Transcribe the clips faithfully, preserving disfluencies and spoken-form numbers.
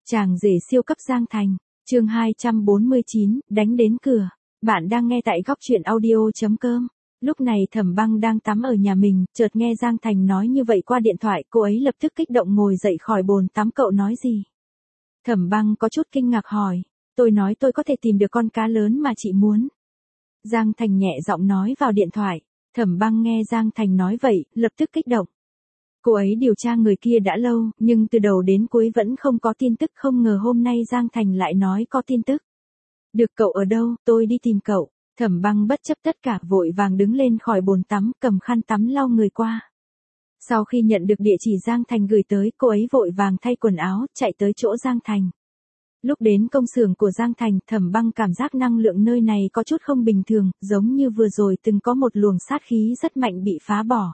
Chàng rể siêu cấp Giang Thành, chương hai trăm bốn mươi chín, đánh đến cửa. Bạn đang nghe tại góc truyện audio.com. Lúc này Thẩm Băng đang tắm ở nhà mình, chợt nghe Giang Thành nói như vậy qua điện thoại, cô ấy lập tức kích động ngồi dậy khỏi bồn tắm. Cậu nói gì? Thẩm Băng có chút kinh ngạc hỏi. Tôi nói tôi có thể tìm được con cá lớn mà chị muốn. Giang Thành nhẹ giọng nói vào điện thoại. Thẩm Băng nghe Giang Thành nói vậy, lập tức kích động. Cô ấy điều tra người kia đã lâu, nhưng từ đầu đến cuối vẫn không có tin tức, không ngờ hôm nay Giang Thành lại nói có tin tức. Được, cậu ở đâu, tôi đi tìm cậu. Thẩm Băng bất chấp tất cả vội vàng đứng lên khỏi bồn tắm, cầm khăn tắm lau người qua. Sau khi nhận được địa chỉ Giang Thành gửi tới, cô ấy vội vàng thay quần áo, chạy tới chỗ Giang Thành. Lúc đến công xưởng của Giang Thành, Thẩm Băng cảm giác năng lượng nơi này có chút không bình thường, giống như vừa rồi từng có một luồng sát khí rất mạnh bị phá bỏ.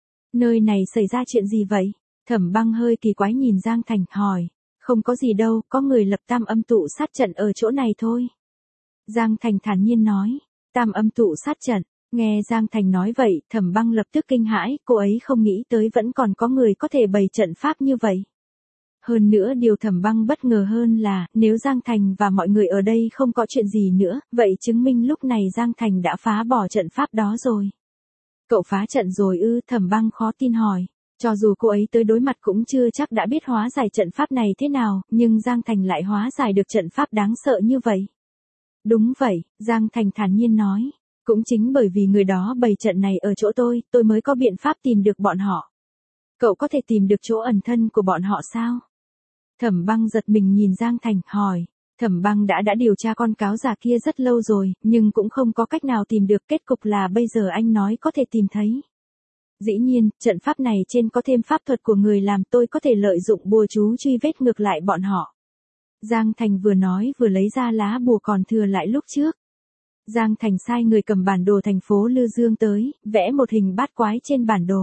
Nơi này xảy ra chuyện gì vậy? Thẩm Băng hơi kỳ quái nhìn Giang Thành, hỏi. Không có gì đâu, có người lập tam âm tụ sát trận ở chỗ này thôi. Giang Thành thản nhiên nói. Tam âm tụ sát trận. Nghe Giang Thành nói vậy, Thẩm Băng lập tức kinh hãi, cô ấy không nghĩ tới vẫn còn có người có thể bày trận pháp như vậy. Hơn nữa điều Thẩm Băng bất ngờ hơn là, nếu Giang Thành và mọi người ở đây không có chuyện gì nữa, vậy chứng minh lúc này Giang Thành đã phá bỏ trận pháp đó rồi. Cậu phá trận rồi ư? Thẩm Băng khó tin hỏi. Cho dù cô ấy tới đối mặt cũng chưa chắc đã biết hóa giải trận pháp này thế nào, nhưng Giang Thành lại hóa giải được trận pháp đáng sợ như vậy. Đúng vậy, Giang Thành thản nhiên nói. Cũng chính bởi vì người đó bày trận này ở chỗ tôi, tôi mới có biện pháp tìm được bọn họ. Cậu có thể tìm được chỗ ẩn thân của bọn họ sao? Thẩm Băng giật mình nhìn Giang Thành, hỏi. Thẩm Băng đã đã điều tra con cáo già kia rất lâu rồi, nhưng cũng không có cách nào tìm được, kết cục là bây giờ anh nói có thể tìm thấy. Dĩ nhiên, trận pháp này trên có thêm pháp thuật của người làm, tôi có thể lợi dụng bùa chú truy vết ngược lại bọn họ. Giang Thành vừa nói vừa lấy ra lá bùa còn thừa lại lúc trước. Giang Thành sai người cầm bản đồ thành phố Lư Dương tới, vẽ một hình bát quái trên bản đồ.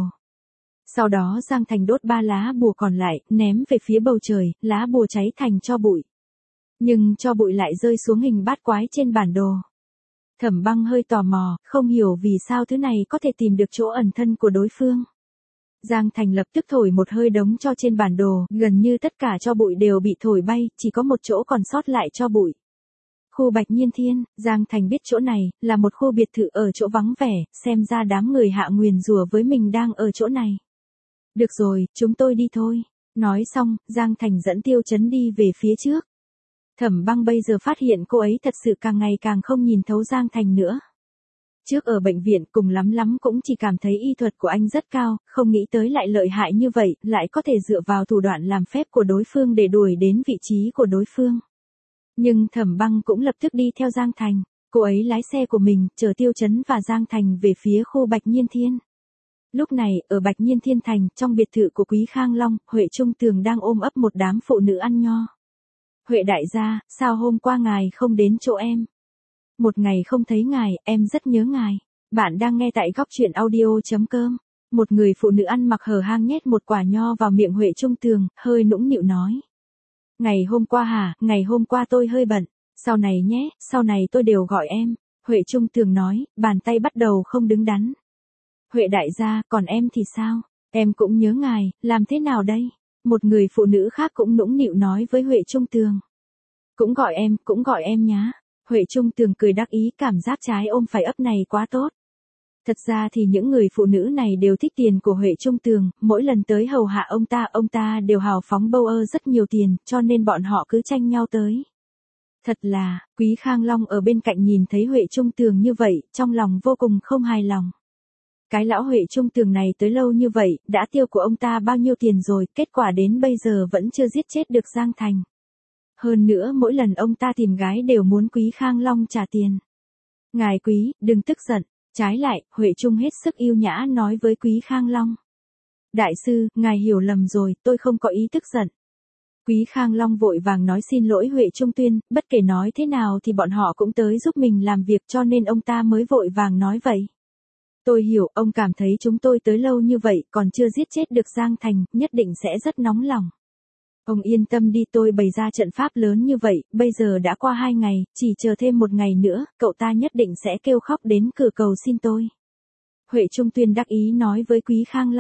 Sau đó Giang Thành đốt ba lá bùa còn lại, ném về phía bầu trời, lá bùa cháy thành tro bụi. Nhưng tro bụi lại rơi xuống hình bát quái trên bản đồ. Thẩm Băng hơi tò mò, không hiểu vì sao thứ này có thể tìm được chỗ ẩn thân của đối phương. Giang Thành lập tức thổi một hơi đống tro trên bản đồ, gần như tất cả tro bụi đều bị thổi bay, chỉ có một chỗ còn sót lại tro bụi. Khu Bạch Nhiên Thiên, Giang Thành biết chỗ này, là một khu biệt thự ở chỗ vắng vẻ, xem ra đám người hạ nguyền rủa với mình đang ở chỗ này. Được rồi, chúng tôi đi thôi. Nói xong, Giang Thành dẫn Tiêu Chấn đi về phía trước. Thẩm Băng bây giờ phát hiện cô ấy thật sự càng ngày càng không nhìn thấu Giang Thành nữa. Trước ở bệnh viện cùng lắm lắm cũng chỉ cảm thấy y thuật của anh rất cao, không nghĩ tới lại lợi hại như vậy, lại có thể dựa vào thủ đoạn làm phép của đối phương để đuổi đến vị trí của đối phương. Nhưng Thẩm Băng cũng lập tức đi theo Giang Thành, cô ấy lái xe của mình, chở Tiêu Chấn và Giang Thành về phía khu Bạch Nhiên Thiên. Lúc này, ở Bạch Nhiên Thiên Thành, trong biệt thự của Quý Khang Long, Huệ Trung Tường đang ôm ấp một đám phụ nữ ăn nho. Huệ đại gia, sao hôm qua ngài không đến chỗ em? Một ngày không thấy ngài, em rất nhớ ngài. Bạn đang nghe tại góc truyện audio.com. Một người phụ nữ ăn mặc hở hang nhét một quả nho vào miệng Huệ Trung Tường, hơi nũng nịu nói. Ngày hôm qua hả, ngày hôm qua tôi hơi bận. Sau này nhé, sau này tôi đều gọi em. Huệ Trung Tường nói, bàn tay bắt đầu không đứng đắn. Huệ đại gia, còn em thì sao? Em cũng nhớ ngài, làm thế nào đây? Một người phụ nữ khác cũng nũng nịu nói với Huệ Trung Tường. Cũng gọi em, cũng gọi em nhá. Huệ Trung Tường cười đắc ý, cảm giác trái ôm phải ấp này quá tốt. Thật ra thì những người phụ nữ này đều thích tiền của Huệ Trung Tường, mỗi lần tới hầu hạ ông ta, ông ta đều hào phóng bâu ơ rất nhiều tiền, cho nên bọn họ cứ tranh nhau tới. Thật là, Quý Khang Long ở bên cạnh nhìn thấy Huệ Trung Tường như vậy, trong lòng vô cùng không hài lòng. Cái lão Huệ Trung Tường này tới lâu như vậy, đã tiêu của ông ta bao nhiêu tiền rồi, kết quả đến bây giờ vẫn chưa giết chết được Giang Thành. Hơn nữa mỗi lần ông ta tìm gái đều muốn Quý Khang Long trả tiền. Ngài Quý, đừng tức giận. Trái lại, Huệ Trung hết sức yêu nhã nói với Quý Khang Long. Đại sư, ngài hiểu lầm rồi, tôi không có ý tức giận. Quý Khang Long vội vàng nói xin lỗi Huệ Trung Tuyên, bất kể nói thế nào thì bọn họ cũng tới giúp mình làm việc cho nên ông ta mới vội vàng nói vậy. Tôi hiểu, ông cảm thấy chúng tôi tới lâu như vậy còn chưa giết chết được Giang Thành, nhất định sẽ rất nóng lòng. Ông yên tâm đi, tôi bày ra trận pháp lớn như vậy, bây giờ đã qua hai ngày, chỉ chờ thêm một ngày nữa, cậu ta nhất định sẽ kêu khóc đến cửa cầu xin tôi. Huệ Trung Tuyên đắc ý nói với Quý Khang Long.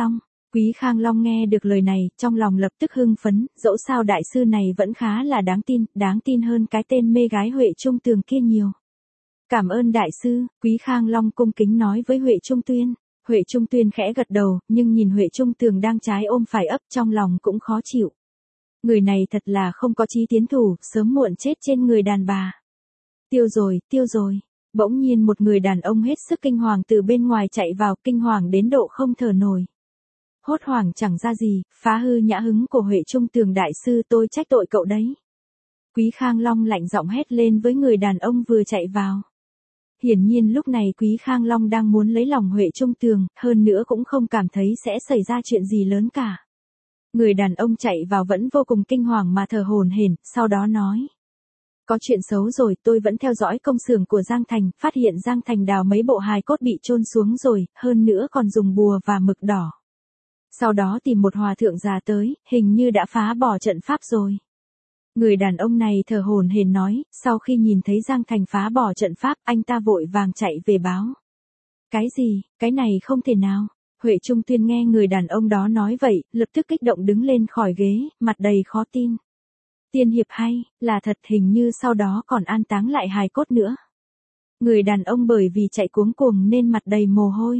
Quý Khang Long nghe được lời này, trong lòng lập tức hưng phấn, dẫu sao đại sư này vẫn khá là đáng tin, đáng tin hơn cái tên mê gái Huệ Trung Tường kia nhiều. Cảm ơn đại sư, Quý Khang Long cung kính nói với Huệ Trung Tuyên. Huệ Trung Tuyên khẽ gật đầu, nhưng nhìn Huệ Trung Tường đang trái ôm phải ấp trong lòng cũng khó chịu. Người này thật là không có chí tiến thủ, sớm muộn chết trên người đàn bà. Tiêu rồi, tiêu rồi. Bỗng nhiên một người đàn ông hết sức kinh hoàng từ bên ngoài chạy vào, kinh hoàng đến độ không thở nổi. Hốt hoảng chẳng ra gì, phá hư nhã hứng của Huệ Trung Tường đại sư, tôi trách tội cậu đấy. Quý Khang Long lạnh giọng hét lên với người đàn ông vừa chạy vào. Hiển nhiên lúc này Quý Khang Long đang muốn lấy lòng Huệ Trung Tường, hơn nữa cũng không cảm thấy sẽ xảy ra chuyện gì lớn cả. Người đàn ông chạy vào vẫn vô cùng kinh hoàng mà thở hổn hển, sau đó nói. Có chuyện xấu rồi, tôi vẫn theo dõi công xưởng của Giang Thành, phát hiện Giang Thành đào mấy bộ hài cốt bị chôn xuống rồi, hơn nữa còn dùng bùa và mực đỏ. Sau đó tìm một hòa thượng già tới, hình như đã phá bỏ trận pháp rồi. Người đàn ông này thở hổn hển nói, sau khi nhìn thấy Giang Thành phá bỏ trận pháp, anh ta vội vàng chạy về báo. Cái gì, cái này không thể nào. Huệ Trung Tuyên nghe người đàn ông đó nói vậy, lập tức kích động đứng lên khỏi ghế, mặt đầy khó tin. Tiên hiệp hay, là thật, hình như sau đó còn an táng lại hài cốt nữa. Người đàn ông bởi vì chạy cuống cuồng nên mặt đầy mồ hôi.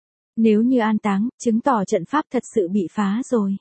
Nếu như an táng, chứng tỏ trận pháp thật sự bị phá rồi.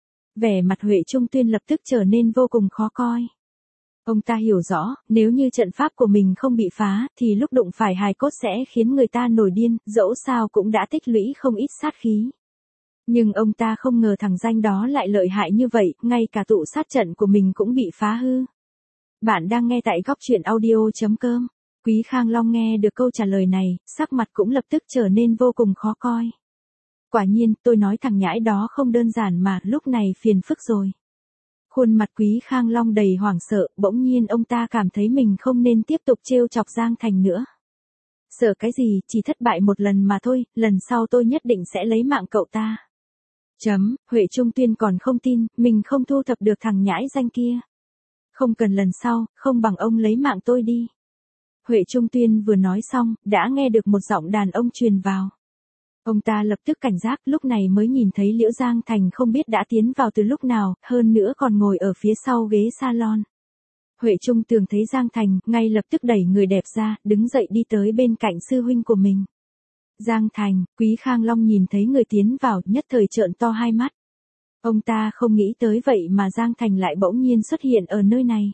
Vẻ mặt Huệ Trung Tuyên lập tức trở nên vô cùng khó coi. Ông ta hiểu rõ, nếu như trận pháp của mình không bị phá, thì lúc đụng phải hài cốt sẽ khiến người ta nổi điên, dẫu sao cũng đã tích lũy không ít sát khí. Nhưng ông ta không ngờ thằng danh đó lại lợi hại như vậy, ngay cả tụ sát trận của mình cũng bị phá hư. Bạn đang nghe tại góc truyện audio chấm com. Quý Khang Long nghe được câu trả lời này, sắc mặt cũng lập tức trở nên vô cùng khó coi. Quả nhiên, tôi nói thằng nhãi đó không đơn giản mà, lúc này phiền phức rồi. Khuôn mặt Quý Khang Long đầy hoảng sợ, bỗng nhiên ông ta cảm thấy mình không nên tiếp tục trêu chọc Giang Thành nữa. Sợ cái gì, chỉ thất bại một lần mà thôi, lần sau tôi nhất định sẽ lấy mạng cậu ta. Chấm, Huệ Trung Tuyên còn không tin, mình không thu thập được thằng nhãi danh kia. Không cần lần sau, không bằng ông lấy mạng tôi đi. Huệ Trung Tuyên vừa nói xong, đã nghe được một giọng đàn ông truyền vào. Ông ta lập tức cảnh giác, lúc này mới nhìn thấy Liễu Giang Thành không biết đã tiến vào từ lúc nào, hơn nữa còn ngồi ở phía sau ghế salon. Huệ Trung Tường thấy Giang Thành, ngay lập tức đẩy người đẹp ra, đứng dậy đi tới bên cạnh sư huynh của mình. Giang Thành, Quý Khang Long nhìn thấy người tiến vào, nhất thời trợn to hai mắt. Ông ta không nghĩ tới vậy mà Giang Thành lại bỗng nhiên xuất hiện ở nơi này.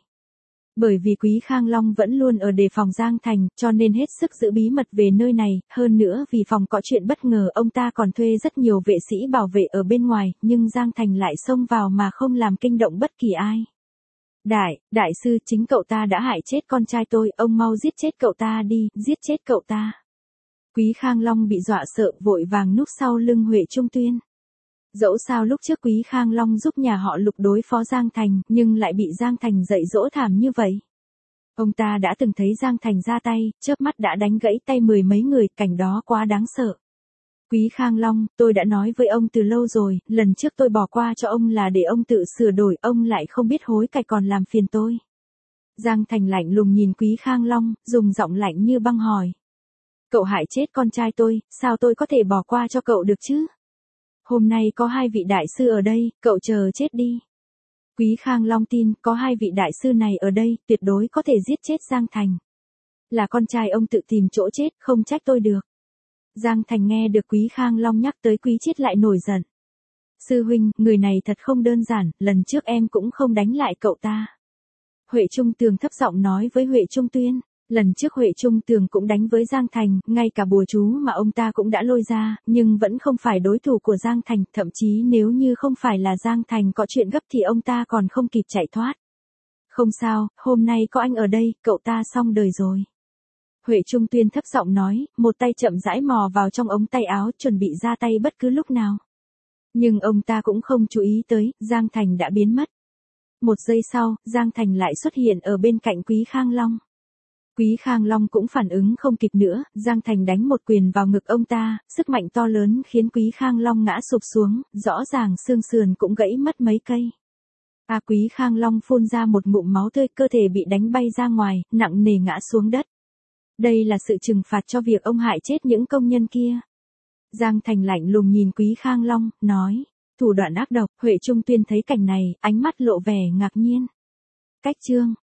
Bởi vì Quý Khang Long vẫn luôn ở đề phòng Giang Thành, cho nên hết sức giữ bí mật về nơi này, hơn nữa vì phòng có chuyện bất ngờ ông ta còn thuê rất nhiều vệ sĩ bảo vệ ở bên ngoài, nhưng Giang Thành lại xông vào mà không làm kinh động bất kỳ ai. Đại, đại sư, chính cậu ta đã hại chết con trai tôi, ông mau giết chết cậu ta đi, giết chết cậu ta. Quý Khang Long bị dọa sợ, vội vàng núp sau lưng Huệ Trung Tuyên. Dẫu sao lúc trước Quý Khang Long giúp nhà họ Lục đối phó Giang Thành, nhưng lại bị Giang Thành dạy dỗ thảm như vậy. Ông ta đã từng thấy Giang Thành ra tay, chớp mắt đã đánh gãy tay mười mấy người, cảnh đó quá đáng sợ. Quý Khang Long, tôi đã nói với ông từ lâu rồi, lần trước tôi bỏ qua cho ông là để ông tự sửa đổi, ông lại không biết hối cải còn làm phiền tôi. Giang Thành lạnh lùng nhìn Quý Khang Long, dùng giọng lạnh như băng hỏi. Cậu hại chết con trai tôi, sao tôi có thể bỏ qua cho cậu được chứ? Hôm nay có hai vị đại sư ở đây, cậu chờ chết đi. Quý Khang Long tin, có hai vị đại sư này ở đây, tuyệt đối có thể giết chết Giang Thành. Là con trai ông tự tìm chỗ chết, không trách tôi được. Giang Thành nghe được Quý Khang Long nhắc tới Quý Chiết lại nổi giận. Sư huynh, người này thật không đơn giản, lần trước em cũng không đánh lại cậu ta. Huệ Trung Tường thấp giọng nói với Huệ Trung Tuyên. Lần trước Huệ Trung Tường cũng đánh với Giang Thành, ngay cả bùa chú mà ông ta cũng đã lôi ra, nhưng vẫn không phải đối thủ của Giang Thành, thậm chí nếu như không phải là Giang Thành có chuyện gấp thì ông ta còn không kịp chạy thoát. Không sao, hôm nay có anh ở đây, cậu ta xong đời rồi. Huệ Trung Tuyên thấp giọng nói, một tay chậm rãi mò vào trong ống tay áo, chuẩn bị ra tay bất cứ lúc nào. Nhưng ông ta cũng không chú ý tới, Giang Thành đã biến mất. Một giây sau, Giang Thành lại xuất hiện ở bên cạnh Quý Khang Long. Quý Khang Long cũng phản ứng không kịp nữa, Giang Thành đánh một quyền vào ngực ông ta, sức mạnh to lớn khiến Quý Khang Long ngã sụp xuống, rõ ràng xương sườn cũng gãy mất mấy cây. À Quý Khang Long phun ra một ngụm máu tươi, cơ thể bị đánh bay ra ngoài, nặng nề ngã xuống đất. Đây là sự trừng phạt cho việc ông hại chết những công nhân kia. Giang Thành lạnh lùng nhìn Quý Khang Long, nói. Thủ đoạn ác độc, Huệ Trung Tuyên thấy cảnh này, ánh mắt lộ vẻ ngạc nhiên. Cách chương.